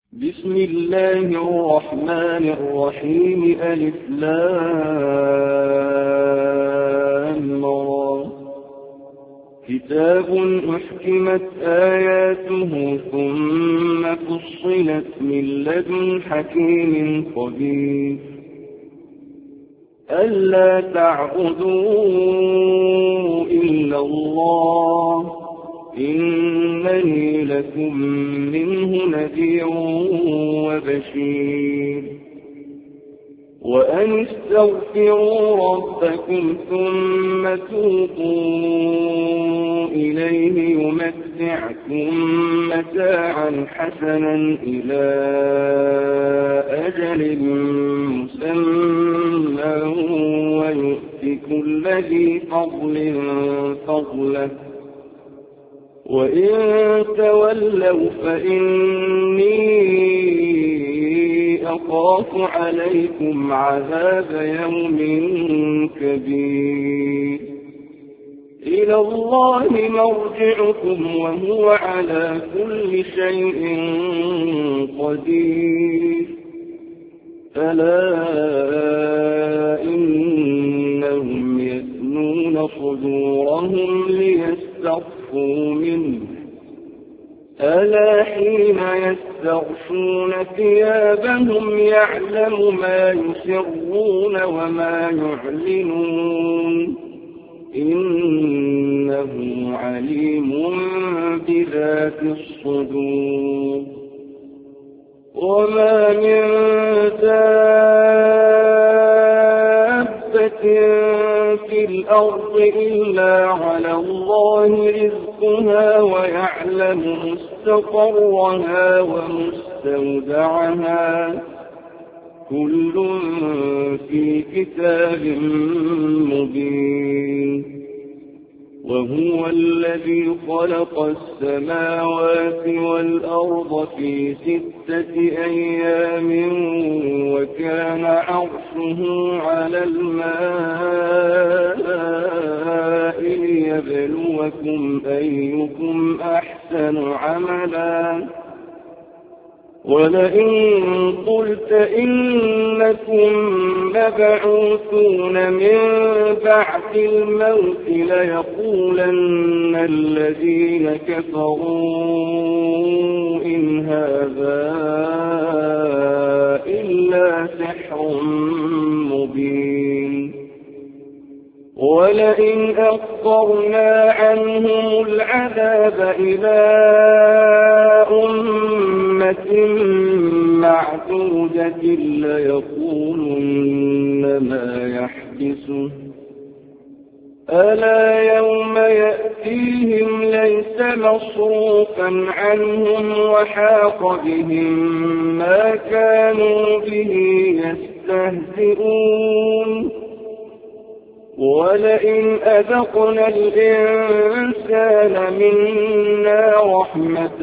بسم الله الرحمن الرحيم. ألف لام را. كتاب أحكمت آياته ثم فصلت من لدن حكيم خبير. ألا تعبدوا إلا الله إنني لكم منه نذير وبشير. وأن استغفروا ربكم ثم توبوا إليه يمتعكم متاعا حسنا إلى أجل مسمى ويؤت كل ذي فضل فضله. وإن تولوا فإني أخاف عليكم عذاب يوم كبير. إلى الله مرجعكم وهو على كل شيء قدير. ألا إنهم يثنون صدورهم ليستخفوا منه. ألا حين يستغشون ثيابهم يعلم ما يسرون وما يعلنون إنه عليم بذات الصدور. وما من دابة في الأرض إلا على الله رزقها ويعلم مستقرها ومستودعها كل في كتاب مبين. وهو الذي خلق السماوات والأرض في 6 أيام وكان عرشه على الماء ليبلوكم أيكم أحسن عملا. ولئن قلت إنكم مبعوثون من بعد الموت ليقولن الذين كفروا إن هذا إلا سحر مبين. ولئن أخرنا عنهم العذاب إلى أمة معدودة ليقولن ما يحبسه. ألا يوم يأتيهم ليس مصروفا عنهم وحاق بهم ما كانوا به يستهزئون. ولئن أذقنا الإنسان منا رحمة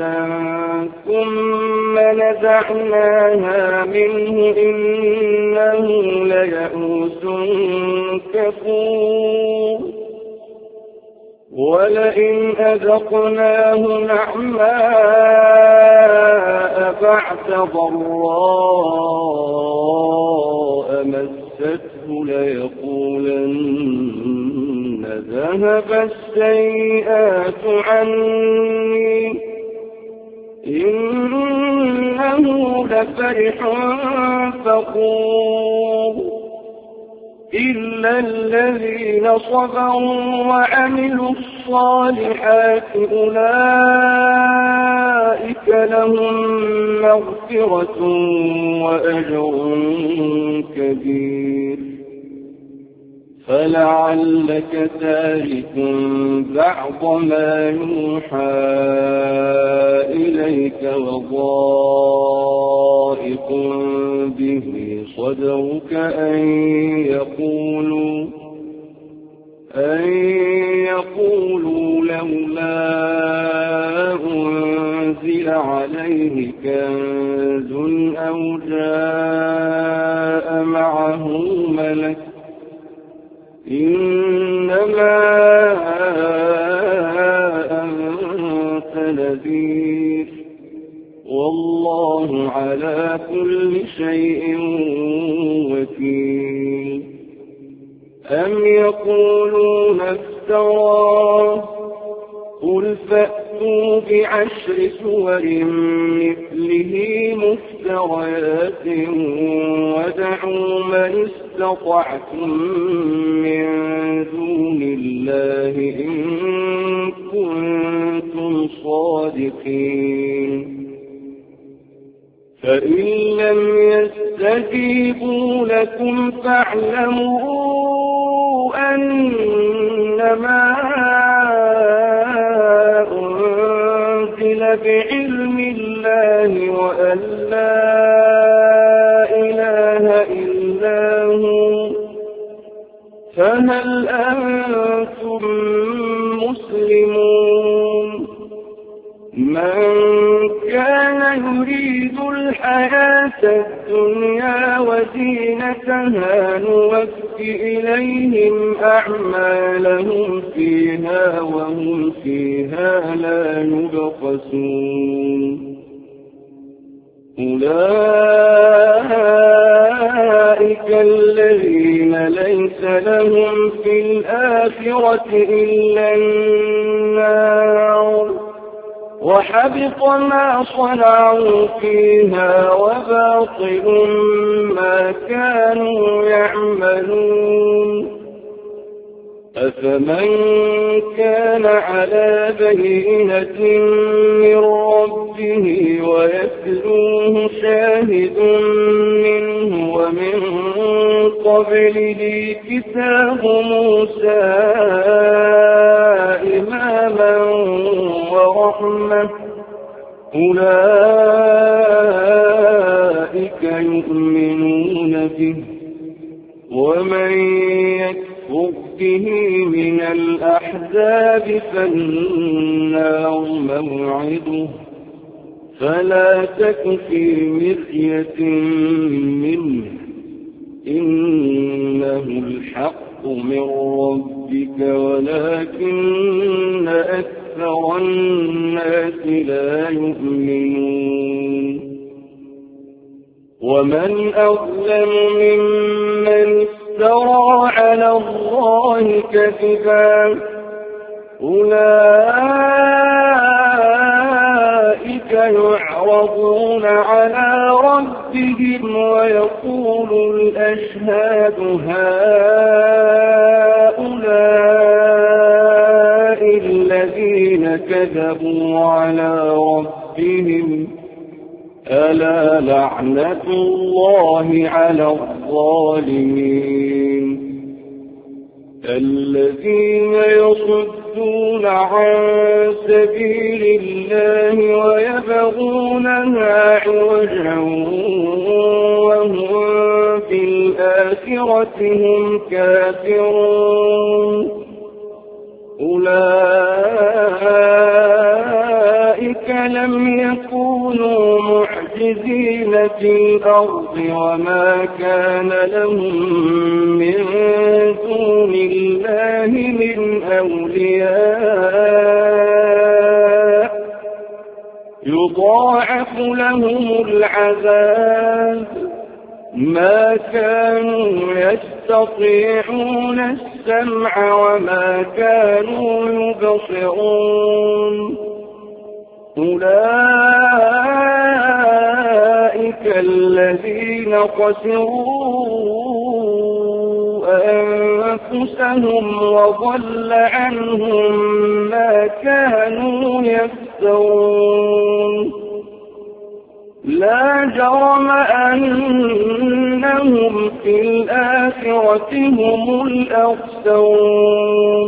ثم نزعناها منه إنه ليئوس كفور. ولئن أذقناه نعماء بعد ضراء مسته ليقولن ذهب السيئات عني إنه لفرح فخور. إلا الذين صبروا وعملوا الصالحات أولئك لهم مغفرة وأجر كبير. فلعلك تارك بعض ما يوحى إليك وضائق به صدرك أن يقولوا لولا أنزل عليه كنز أو جاء معه ملك إنما أنت نذير والله على كل شيء وكيل. أم يقولون افتراه قل فأتوا ب10 سور مثله مفتريات ودعوا من استطعتم من دون الله إن كنتم صادقين. فإن لم يستجيبوا لكم فاعلموا أنما أنزل بعلم الله وأن لا إله إلا هو، فهل أنتم مسلمون؟ من كان يريد الحياة الدنيا وزينتها نوفِ إليهم أعمالهم فيها وهم فيها لا يبخسون. أولئك الذين ليس لهم في الآخرة إلا النار وحبط ما صنعوا فيها وباطل ما كانوا يعملون. أفمن كان على بينة من ربه ويتلوه شاهد منه ومن قبله كتاب موسى إماما ورحمة أولئك يؤمنون به، ومن يكفر به من الأحزاب فالنار موعده، فلا تك في مرية منه إنه الحق من ربك ولكن أكثر الناس لا يؤمنون. ومن أظلم ممن افترى على الله كذبا أولئك يعرضون على ربهم ويقول الأشهاد هؤلاء الذين كذبوا على ربهم ألا لعنة الله على الظالمين. الذين يصدون عن سبيل الله ويبغونها عوجا وهم بالآخرة هم كافرون أولئك لم يكونوا معجزين في الأرض وما كان لهم من دون الله من أولياء يضاعف لهم العذاب ما كانوا يستطيعون السمع وما كانوا يبصرون أولئك الذين خسروا أنفسهم وضل عنهم ما كانوا يفترون لا جرم أنهم في الآخرة هم الأخسرون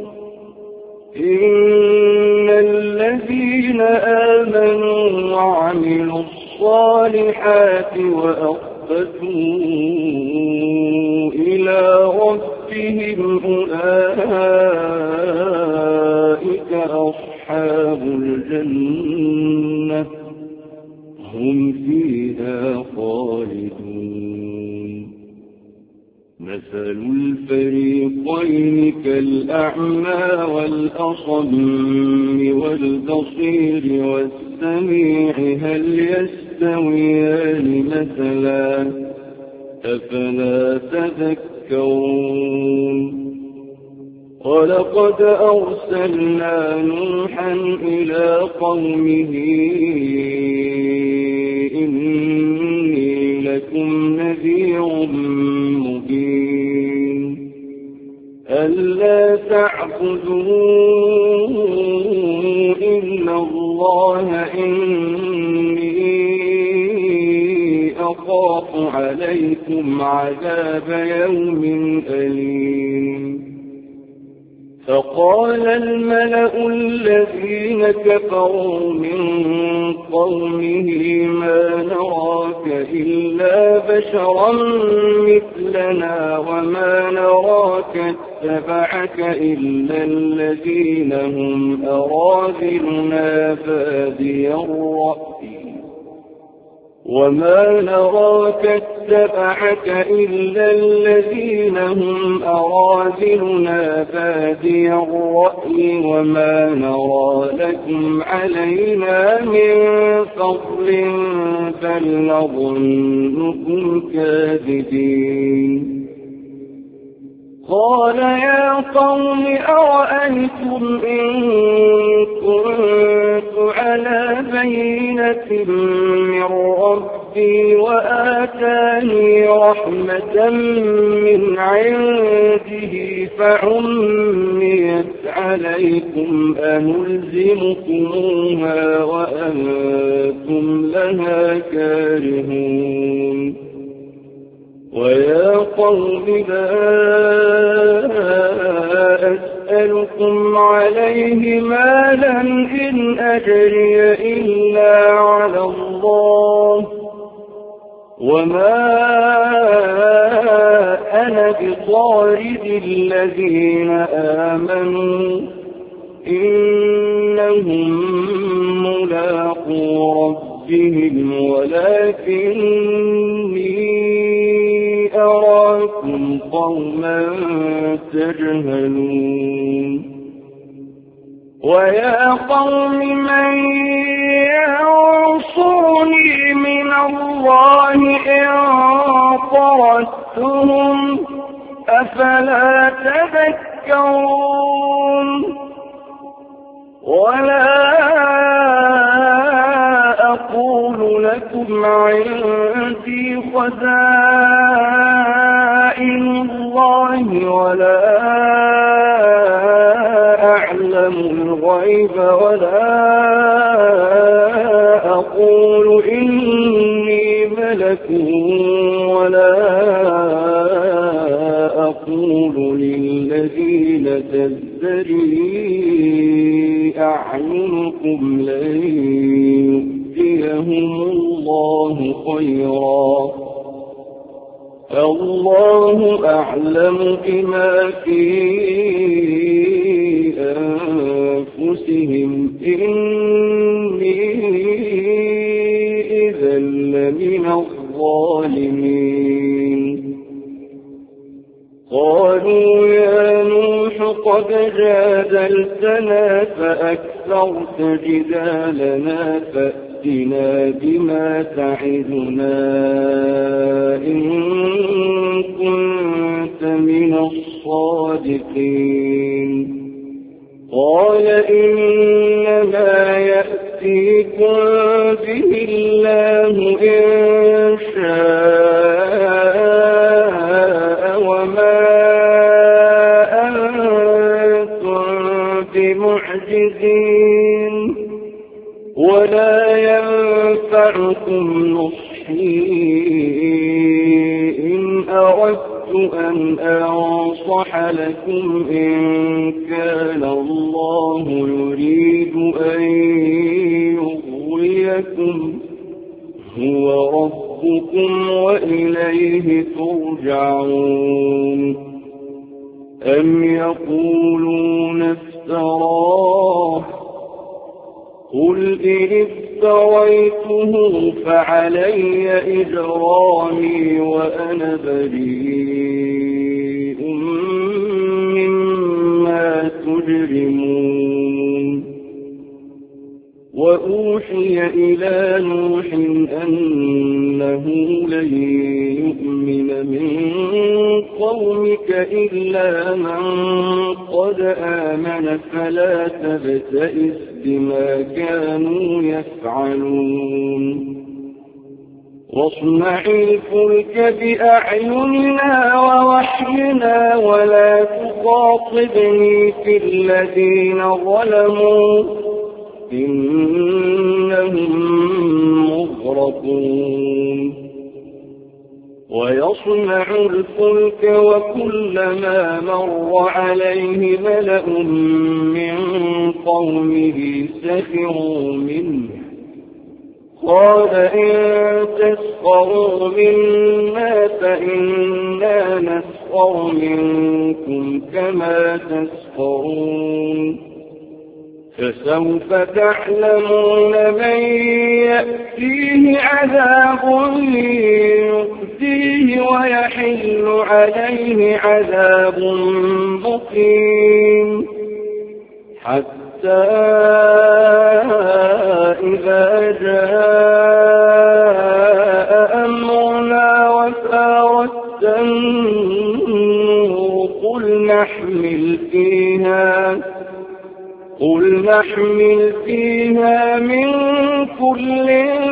إن الذين آمنوا وعملوا الصالحات وأخبتوا إلى ربهم أولئك أصحاب الجنة هم فيها خالدون مثل الفريقين كالأعمى والأصم والبصير والسميع هل يستويان مثلا أفلا تذكرون ولقد أرسلنا نوحا إلى قومه إني لكم نذير مبين ألا تعبدوا إلا الله إني أخاف عليكم عذاب يوم أليم فقال الملأ الذين كفروا من قومه ما نراك إلا بشرا مثلنا وما نراك اتبعك إلا الذين هم أراذلنا بادي الرأي وما نراك اتبعك إلا الذين هم أراذلنا بادي الرأي وما نرى لكم علينا من فضل بل نظنكم كاذبين قال يا قوم أرأيتم إن كنت على بينة من ربي وآتاني رحمة من عنده فعميت عليكم أنلزمكموها وأنتم لها كارهون ويا قوم لا أسألكم عليه مالا إن أجري إلا على الله وما أنا بطارد الذين آمنوا إنهم ملاقو ربهم ولكني أراكم قوما تجهلون ويا قوم من ينصرني من الله إن طردتهم أفلا تذكرون ولا أقول لكم عندي خزائن الله ولا أعلم الغيب ولا أقول إني ملك ولا أقول للذين تزدري أعينكم لن يؤتيهم الله خيرا الله أعلم بما في أنفسهم إني إذا لمن الظالمين قالوا يا نوح قد جادلتنا فأكثرت جدالنا فأتنا بما تعدنا إن كنت من الصادقين قال إنما يأتيكم به الله إن شاء وما أنتم بمعجزين ولا ينفعكم نصحي إن أردت أن أنصح لكم إن كان الله يريد أن يغويكم هو ربكم وإليه ترجعون أم يقولون افتراه قل إن افتريته فعلي إجرامي وأنا بريء مما تجرمون وأوحي إلى نوح أنه لن يؤمن من قومك إلا من قد آمن فلا تبتئس بما كانوا يفعلون واصنع الفلك بأعيننا ووحينا ولا تخاطبني في الذين ظلموا إنهم مغرقون ويصنع الفلك وكلما مر عليه ملأ من قومه سخروا منه قال إن تسخروا منا فإنا نسخر منكم كما تسخرون فسوف تعلمون من يأتيه عذاب يؤذيه ويحل عليه عذاب مقيم حتى إذا جاء أمرنا وفارت النور قل نحمل فيها من كل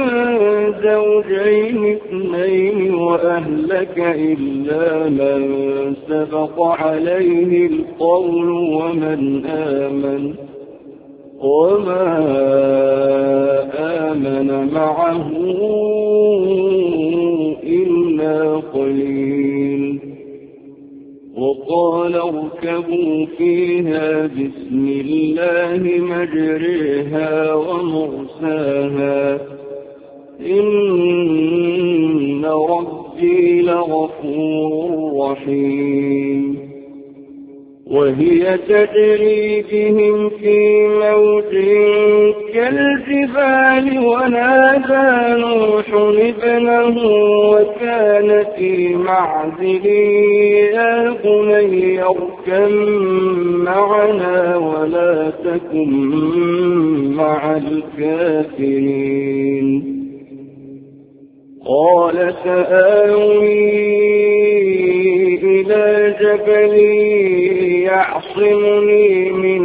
زوجين اثنين وأهلك إلا من سبق عليه القول وما آمن معه إلا قليل وقال اركبوا فيها بسم الله مجريها ومرساها إن ربي لغفور رحيم وهي تجري بهم في موج كالجبال ونادى نوح ابنه وكان في معزل يا بني اركب معنا ولا تكن مع الكافرين قال سآوي إلى جبل يعصمني من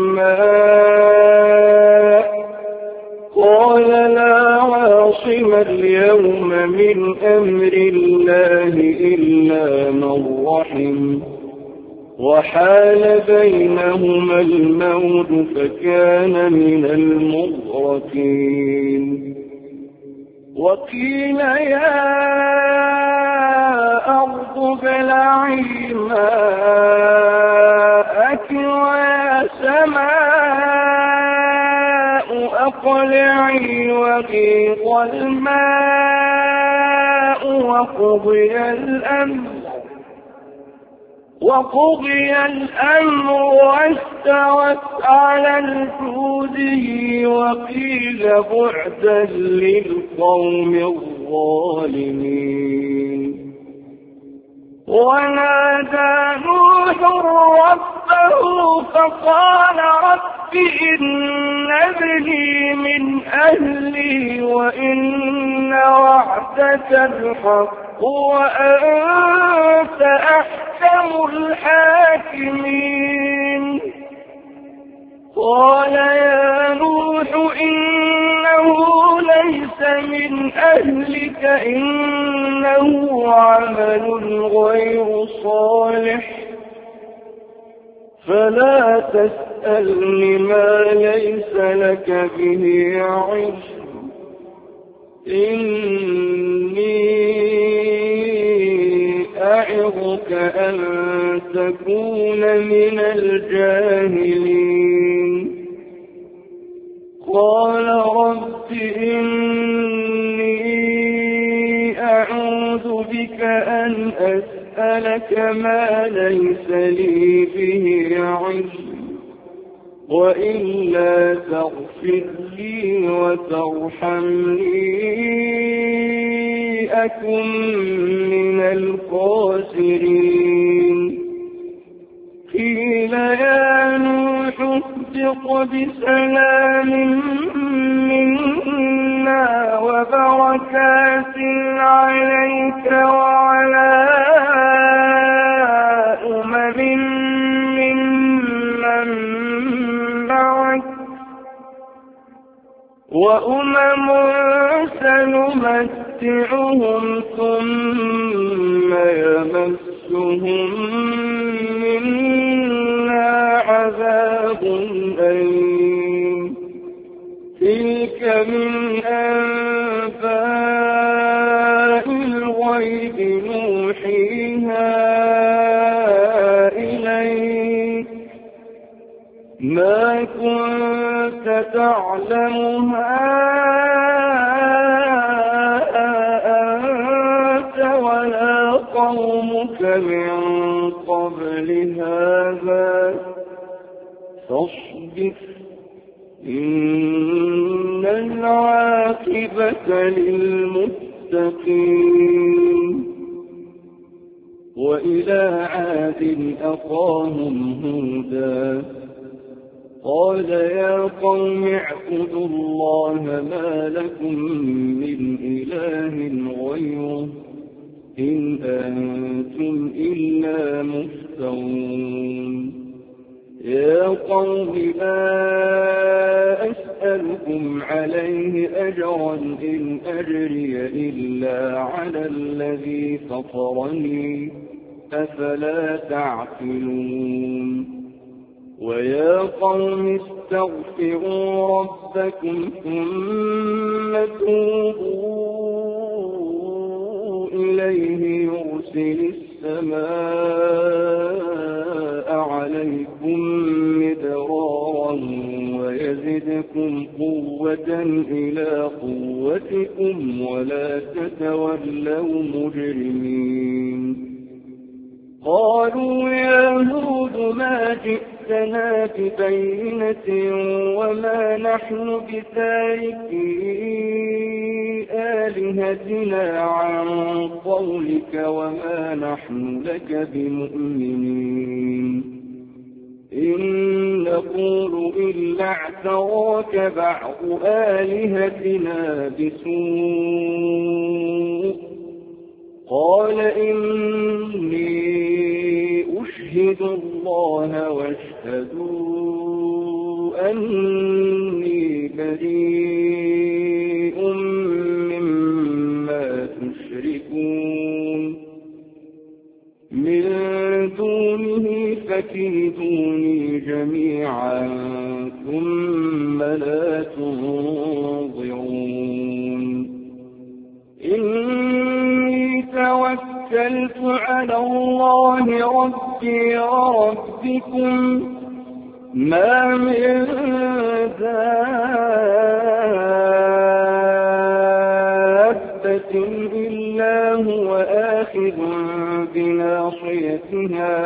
الماء قال لا عاصم اليوم من أمر الله إلا من رحم وحال بينهما الموج فكان من المغرقين وقيل يا أرض ابلعي ماءك ويا سماء أقلعي وغيض الماء وقضي الأمر واستوت على الجوده وقيل بعدا للقوم الظالمين ونادى نوح ربه فقال رب إن ابني من أهلي وإن وعدك الحق وأنت أحكم الحاكمين قال يا نوح إنه ليس من أهلك إنه عمل غير صالح فلا تسألني ما ليس لك به علم إني أعظك أن تكون من الجاهلين قال رب إني أعوذ بك أن أسألك ما ليس لي به علم وإلا تغفر لي وترحمني أكن من الخاسرين. قيل يا نوح اهبط بسلام منا وبركات عليك وعلى أمم ممن معك وأمم سنمتعهم ثم يمسهم منا عذاب أليم. تلك من أنباء الغيب نوحيها إليك ما كنت تعلمها أنت ولا قومك من قبل هذا فاصبر إن العاقبة للمتقين. وإلى عاد أخاهم هودا قال يا قوم اعبدوا الله ما لكم من إله غيره إن أنتم إلا مفترون. يا قوم لا أسألكم عليه أجرا إن أجري إلا على الذي فطرني أفلا تعقلون. ويا قوم استغفروا ربكم ثم توبوا إليه يرسل السماء عليكم مدرارا ويزدكم قوة إلى قوتكم ولا تتولوا مجرمين. قالوا يا هود ما جئتنا ببينة وما نحن بتاركي آلهتنا عن قولك وما نحن لك بمؤمنين إن نقول إلا اعتراك بعض آلهتنا بسوء. قال إني أشهد الله واشهدوا أني بريء مما تشركون من دونه فكيدوني جميعا ثم لا تنظرون. توكلت على الله ربي وربكم ما من دابة إلا هو آخذ بناصيتها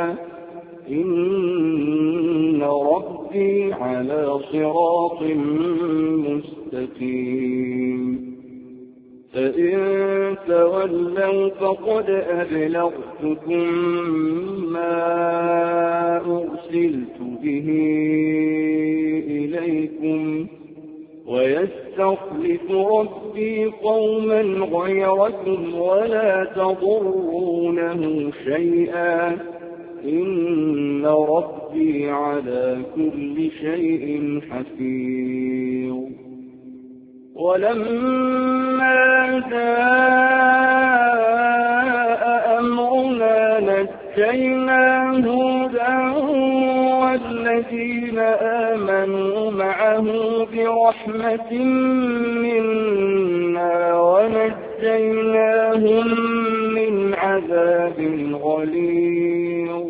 إن ربي على صراط مستقيم. فإن تولوا فقد أبلغتكم ما أرسلت به إليكم ويستخلف ربي قوما غيركم ولا تضرونه شيئا إن ربي على كل شيء حفيظ. ولما جاء أمرنا نجينا هودا والذين آمنوا معه برحمة منا ونجيناهم من عذاب غليظ.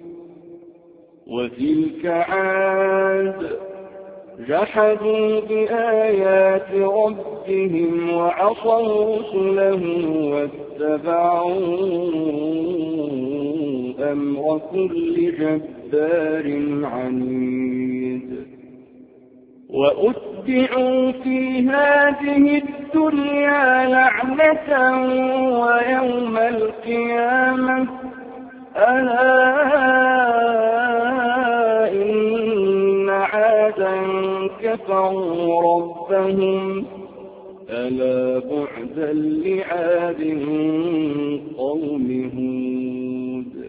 وتلك عاد جحدوا بآيات ربهم وعصوا رسله واتبعوا أمر كل جبار عنيد. وأتبعوا في هذه الدنيا لعنة ويوم القيامة ألا إن عادا كفروا ربهم ألا بعدا لعاد قوم هود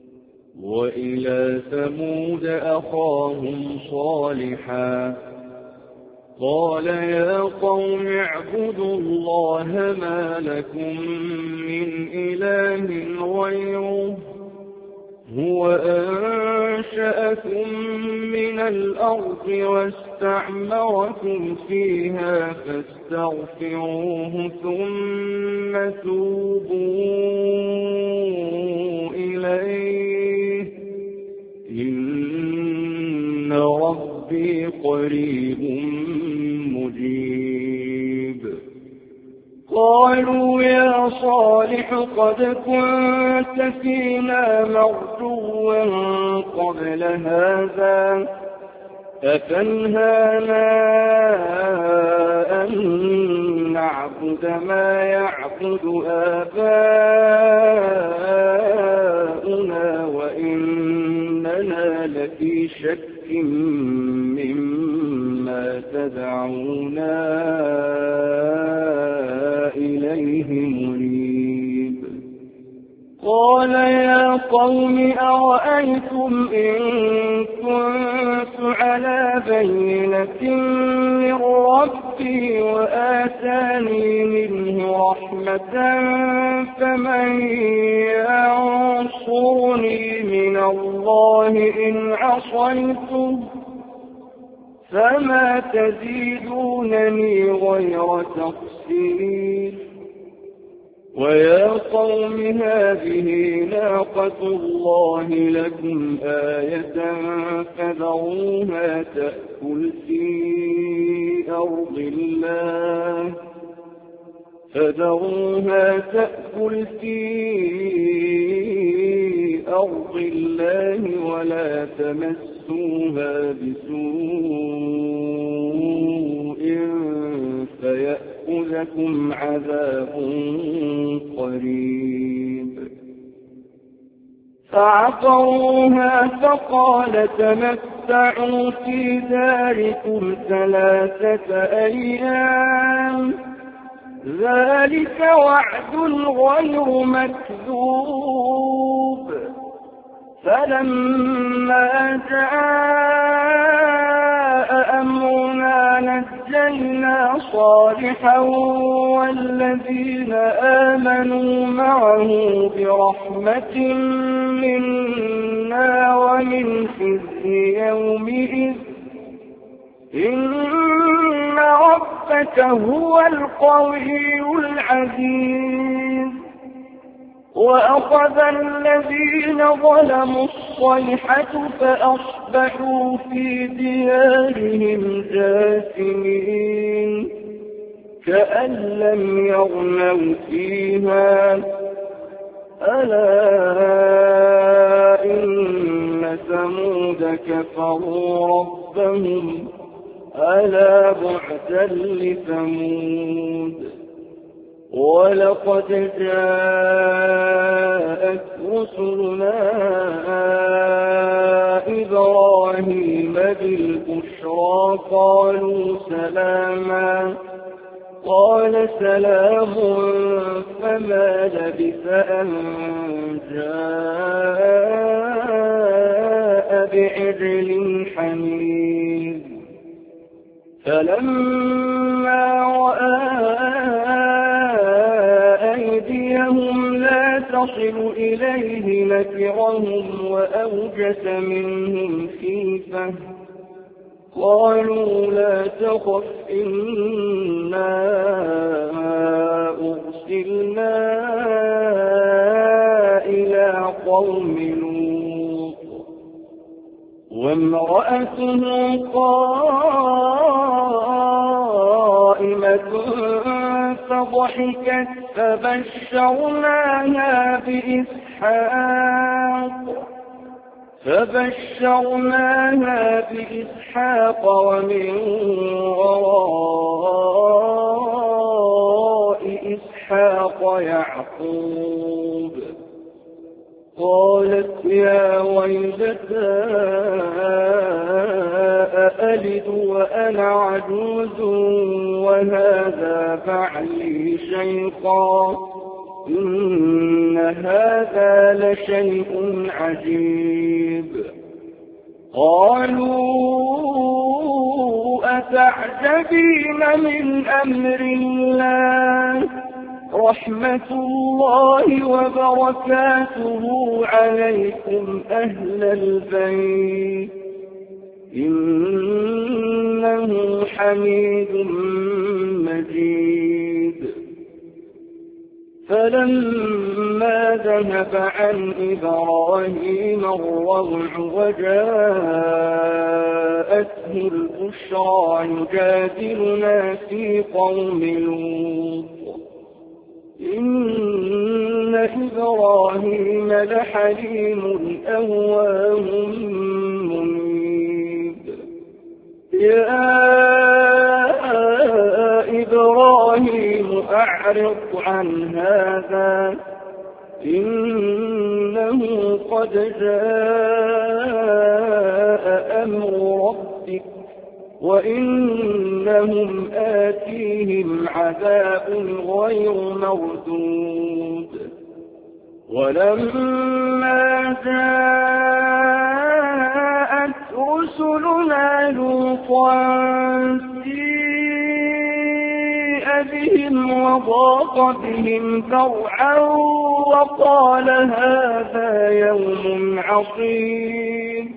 وإلى ثمود أخاهم صالحا قال يا قوم اعبدوا الله ما لكم من إله غيره هو أنشأكم من الأرض واستعمركم فيها فاستغفروه ثم توبوا إليه إن ربي قريب مجيب قالوا يا صالح قد كنت فينا مرجوا قبل هذا أتنهانا أن نعبد ما يعبد آباؤنا وإننا لفي شك مما تدعونا إليه مريب قال يا قوم أرأيتم إن كنت على بينة من ربي وآتاني منه رحمة فمن ينصرني من الله إن عصيته فما تزيدونني غير تقصير ويا قوم هذه ناقة الله لكم آية فذروها تأكل في أرض الله ولا تمسوها بسوء فيأخذكم عذاب قريب فعقروها فقال تمتعوا في داركم 3 أيام ذلك وعد غير مكذوب فلما جاء أمرنا نجينا صالحا والذين آمنوا معه برحمة منا ومن خزي يومئذ إن ربك هو القوي العزيز وأخذ الذين ظلموا الصيحة فأصبحوا في ديارهم جاثمين كأن لم يغنوا فيها ألا إن ثمود كفروا ربهم ألا بعدا لثمود ولقد جاءت رسلنا إبراهيم بالبشرى قالوا سلاما قال سلام فما لبث أن جاء بعجل حنيذ فلما رأى أيديهم لا تصل إليه نكرهم وأوجس منهم خيفة قالوا لا تخف إنا أرسلنا إلى قوم لوط وامرأته قائمة فضحكت فبشرناها بإسحاق فبشرناها بإسحاق ومن وراء إسحاق يعقوب. قالت يا ويلتى أألد وأنا عجوز وهذا بعلي شيخا إن هذا لشيء عجيب. قالوا أتعجبين من أمر الله رحمة الله وبركاته عليكم أهل البيت إنه حميد مجيد. فلما ذهب عن إبراهيم الروع وجاءته البشرى يجادلنا في قوم لوط إن إبراهيم لحليم أواه منيب. يا إبراهيم أعرض عن هذا إنه قد جاء أمر ربك وإنهم آتيهم عذاب غير مردود. ولما جاءت رسلنا لوطا سيء بهم وضاق بهم ذرعا وقال هذا يوم عصيب.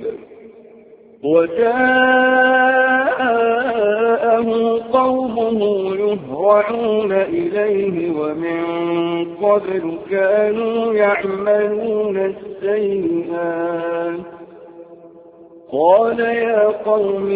وجاءه قومه يهرعون إليه ومن قبل كانوا يعملون السيئات. قال يا قوم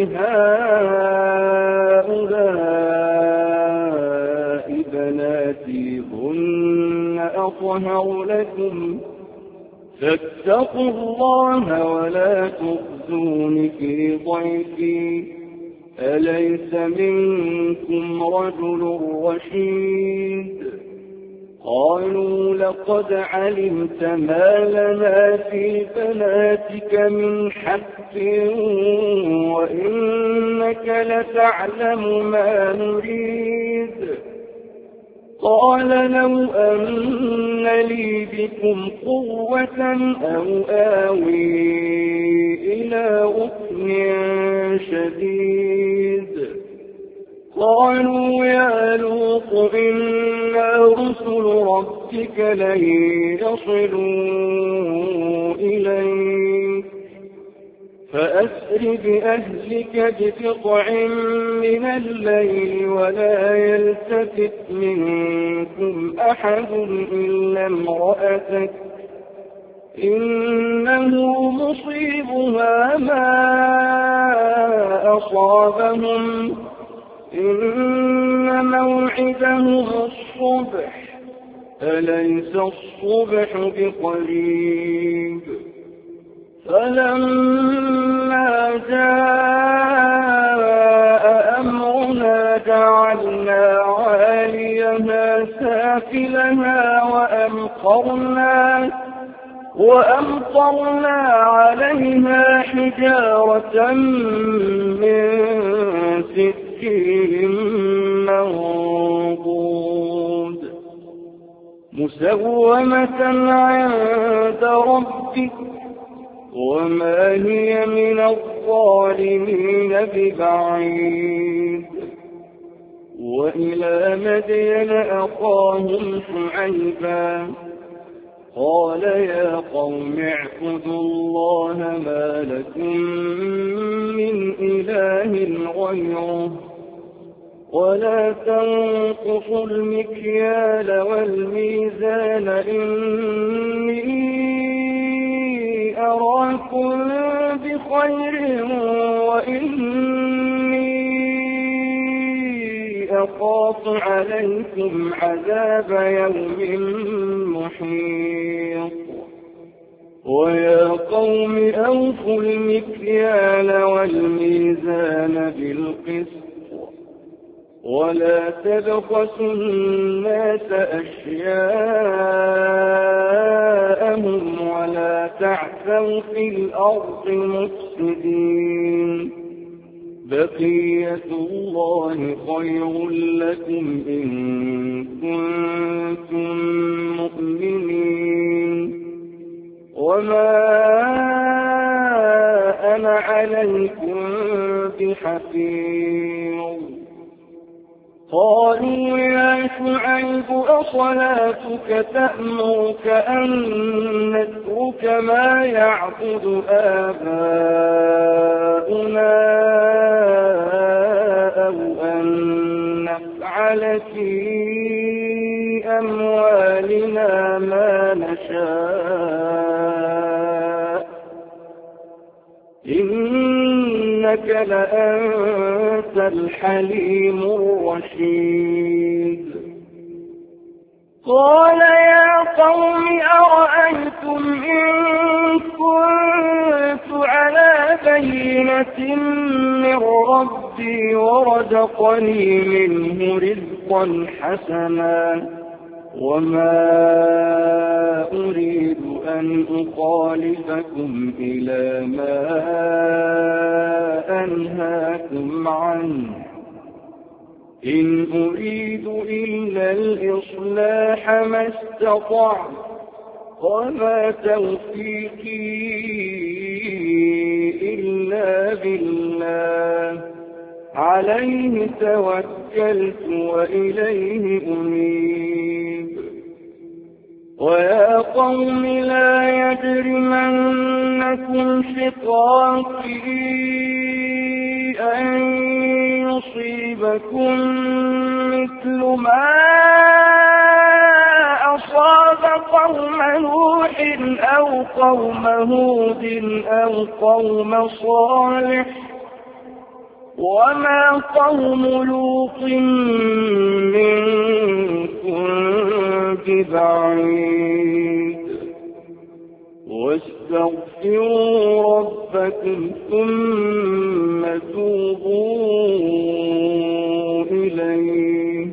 هؤلاء بناتي هن أطهر لكم فاتقوا الله ولا تخزون في ضيفي أليس منكم رجل رشيد. قالوا لقد علمت ما لنا في بناتك من حق وإنك لتعلم ما نريد. قال لو أن لي بكم قوة أو آوي إلى ركن شديد. قالوا يا لوط إنا رسل ربك لن يصلوا إليك فأسر بأهلك بقطع من الليل ولا يلتفت منكم أحد إلا امرأتك إنه مصيبها ما أصابهم إن موعدهم الصبح أليس الصبح بقريب. فلما جاء أمرنا جعلنا عاليها سافلها وأمطرنا عليها حجارة من سجيل منضود مسومة عند ربك وما هي من الظالمين ببعيد. وإلى مدين أخاهم شعيبا قال يا قوم اعبدوا الله ما لكم من إله غيره ولا تنقصوا المكيال والميزان إني أراكم بخير وإني أخاف عليكم عذاب يوم محيط. ويا قوم أوفوا المكيال والميزان بالقسط ولا تبخسوا الناس أشياءهم ولا تعثوا في الأرض مفسدين بقية الله خير لكم إن كنتم مؤمنين وما أنا عليكم بحفيظ قالوا يا شعيب أصلاتك تأمرك أن نترك ما يعبد آباؤنا أو أن نفعل في أموالنا ما نشاء إنك لأنت الحليم الرشيد قال يا قوم أرأيتم إن كنت على بينة من ربي ورزقني منه رزقا حسنا وما أريد أن أخالفكم إلى ما أنهاكم عنه إن أريد إلا الإصلاح ما استطعت وما توفيقي إلا بالله عليه توكلت وإليه أنيب ويا قوم لا يجرمنكم شقاقي أن يصيبكم مثل ما أصاب قوم نوح أو قوم هود أو قوم صالح وما قوم لوط منكم ببعيد واستغفروا ربكم ثم توبوا إليه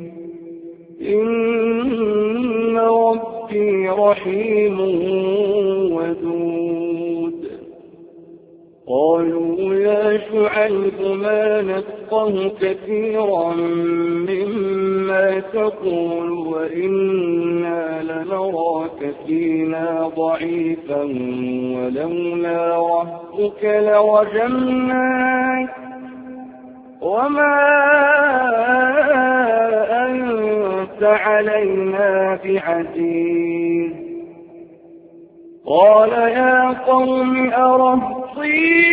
إن ربي رحيم ودود قالوا يا شعيب ما نفقه كثيرا مما تقول وإنا لنراك فينا ضعيفا ولولا رهطك لرجمناك وما أنت علينا بعزيز قال يا قوم أرهطي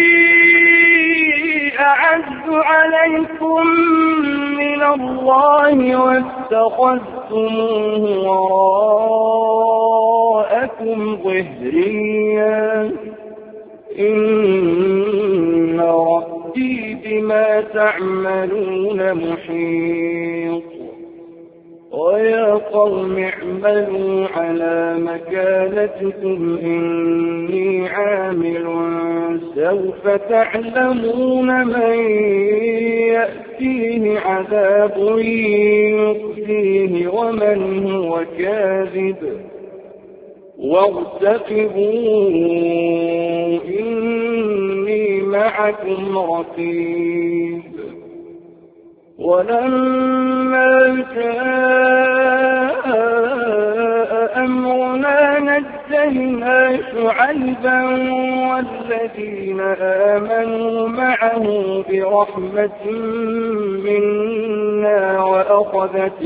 أعز عليكم من الله واتخذتموه وراءكم ظهريا إن ربي بما تعملون محيط ويا قوم اعملوا على مكانتكم إني عامل سوف تعلمون من يأتيه عذاب يخزيه ومن هو كاذب وارتقبوا إني معكم رقيب ولما جاء أمرنا نجينا شعيبا والذين آمنوا معه برحمة منا وأخذت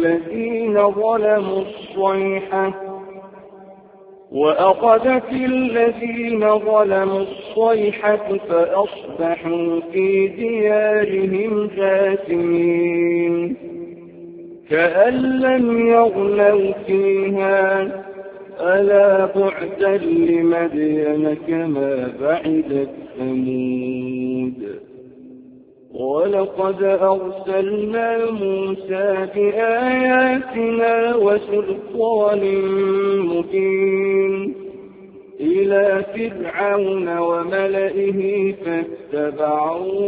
الذين ظلموا الصيحة فأصبحوا في ديارهم جاثمين كأن لم يغنوا فيها ألا بعدا لمدين كما بعدت ثمود ولقد أرسلنا موسى بآياتنا وسلطان مبين إلى فرعون وملئه فاتبعوا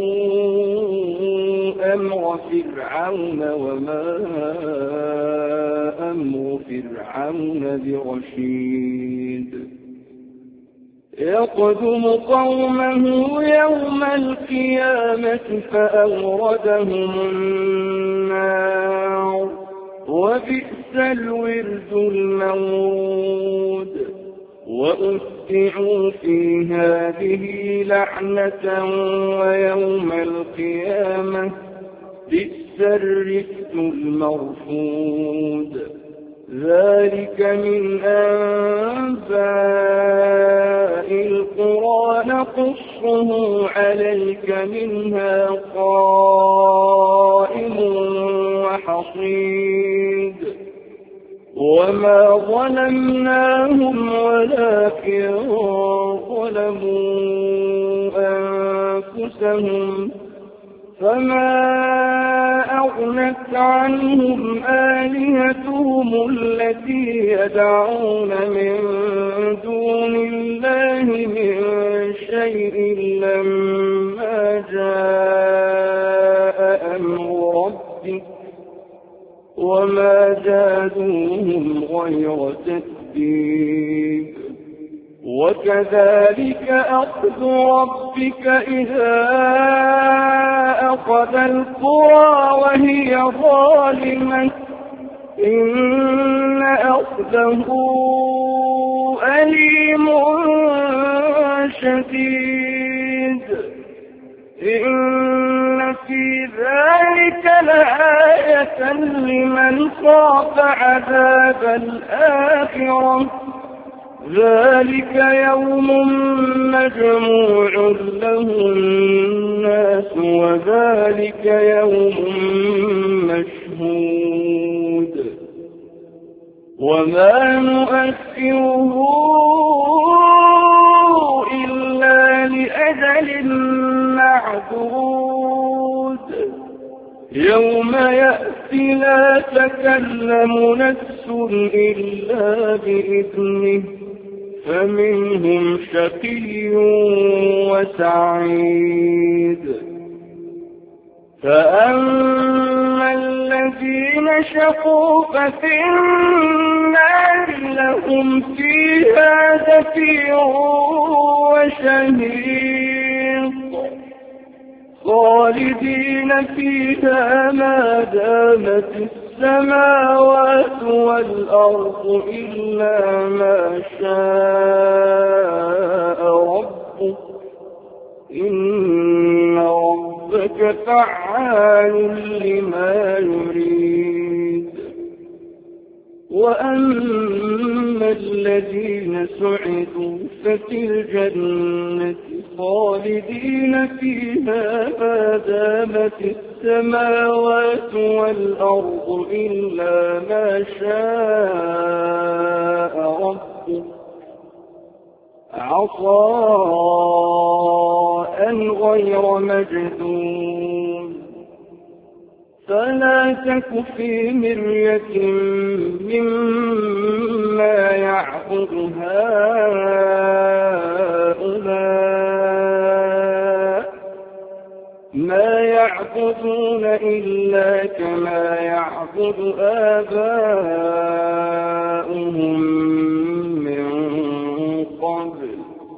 أمر فرعون وما أمر فرعون برشيد يقدم قومه يوم القيامة فأوردهم النار وبئس الورد المورود وأتبعوا في هذه لعنة ويوم القيامة بئس الرفد المرفود ذلك من أنباء القرى نقصه عليك منها قائم وحصيد وما ظلمناهم ولكن ظلموا أنفسهم فما أغنت عنهم آلهتهم التي يدعون من دون الله من شيء لما جاء أمر ربك وما زادوهم غير تتبيب وكذلك أخذ ربك إذا أخذ القرى وهي ظالمة إن أخذه أليم شديد إن في ذلك لآية لمن خاف عذاب الآخرة ذلك يوم مجموع له الناس وذلك يوم مشهود وما نؤخره إلا لأجل معدود يوم يأتي لا تكلم نفس إلا بإذنه فمنهم شقي وسعيد فأما الذين شقوا ففي النار لهم فيها زفير وشهيق خالدين فيها ما دامت السماوات والأرض إلا ما شاء ربك إن ربك فعال لما يريد وأما الذين سعدوا ففي الجنة خالدين فيها ما دامت السماوات والأرض إلا ما شاء ربك عطاء غير مجدود فلا تك في مرية مما يعبد هؤلاء ما يعبدون إلا كما يعبد آباؤهم من قبل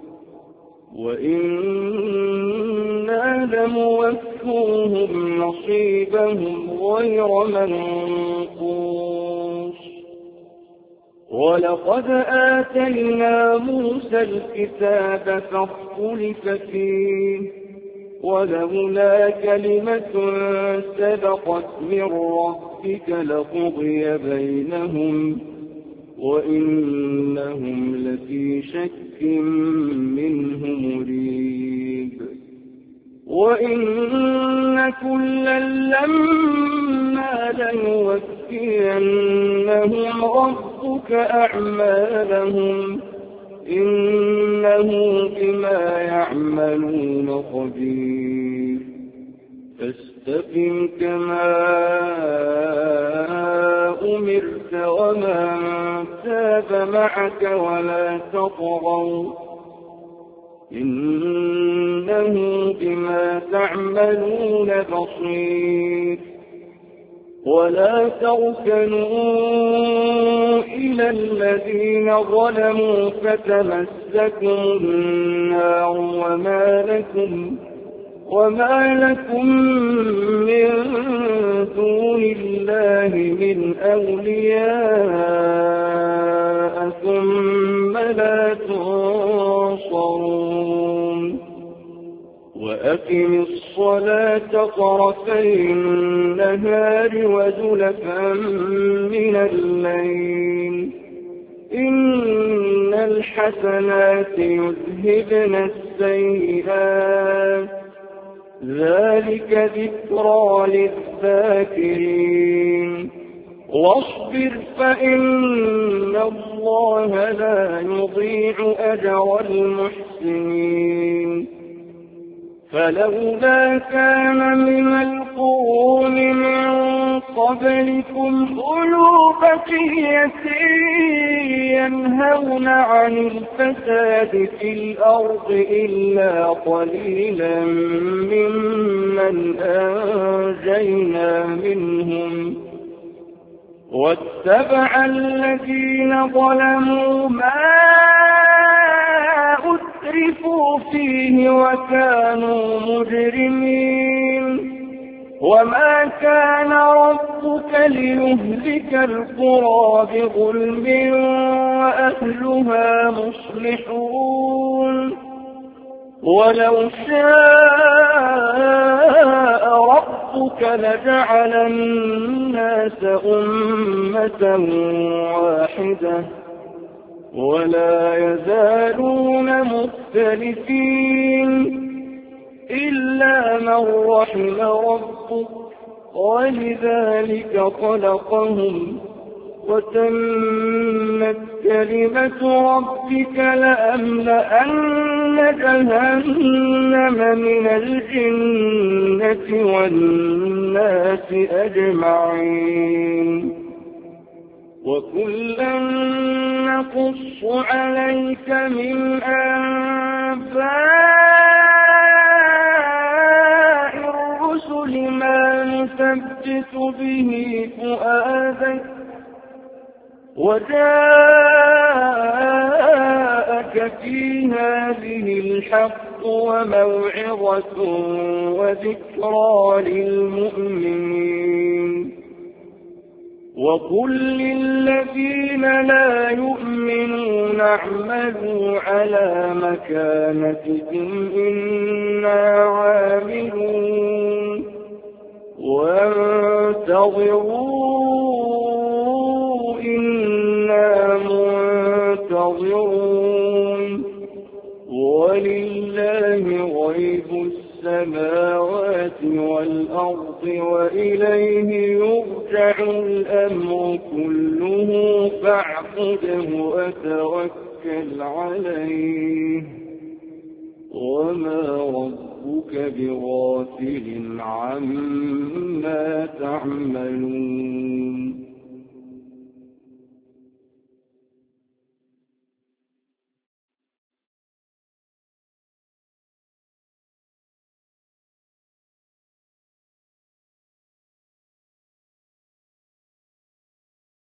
وإنا لموفوهم نصيبهم غير منقوص ولقد آتينا موسى الكتاب فاختلف فيه ولولا كلمة سبقت من ربك لقضي بينهم وإنهم لفي شك منه مريب وإن كلا لما ليوفينهم ربك أعمالهم إنه بما يعملون خبير فاستقم كما أمرت ومن تاب معك ولا تطغوا إنه بما تعملون بصير ولا تركنوا إلى الذين ظلموا فتمسكم النار وما لكم من دون الله من أولياء ثم لا تنصرون وأقم الصلاة طرفي النهار وزلفا من الليل إن الحسنات يذهبن السيئات ذلك ذكرى للذاكرين واصبر فإن الله لا يضيع أجر المحسنين فلولا كان من القرون من قبلكم أولو بقية ينهون عن الفساد في الأرض إلا قليلا ممن أنجينا منهم واتبع الذين ظلموا ما أترفوا فيه وكانوا مجرمين وما كان ربك ليهلك القرى بظلم وأهلها مصلحون ولو شاء ربك لجعل الناس أمة واحدة ولا يزالون مختلفين إلا من رحم ربك ولذلك خلقهم وتمت كلمة ربك لأملأن جهنم من الجنة والناس أجمعين وكلا نقص عليك من أنباء الرسل ما نثبت به فؤادك وجاءك في هذه الحق وموعظة وذكرى للمؤمنين وقل للذين لا يؤمنون اعملوا على مكانتكم إنا عاملون وانتظروا إنا منتظرون ولله غيب السماوات والأرض وإليه يرجع الأمر كله فاعبده وتوكل عليه وما ربك بغافل عما تعملون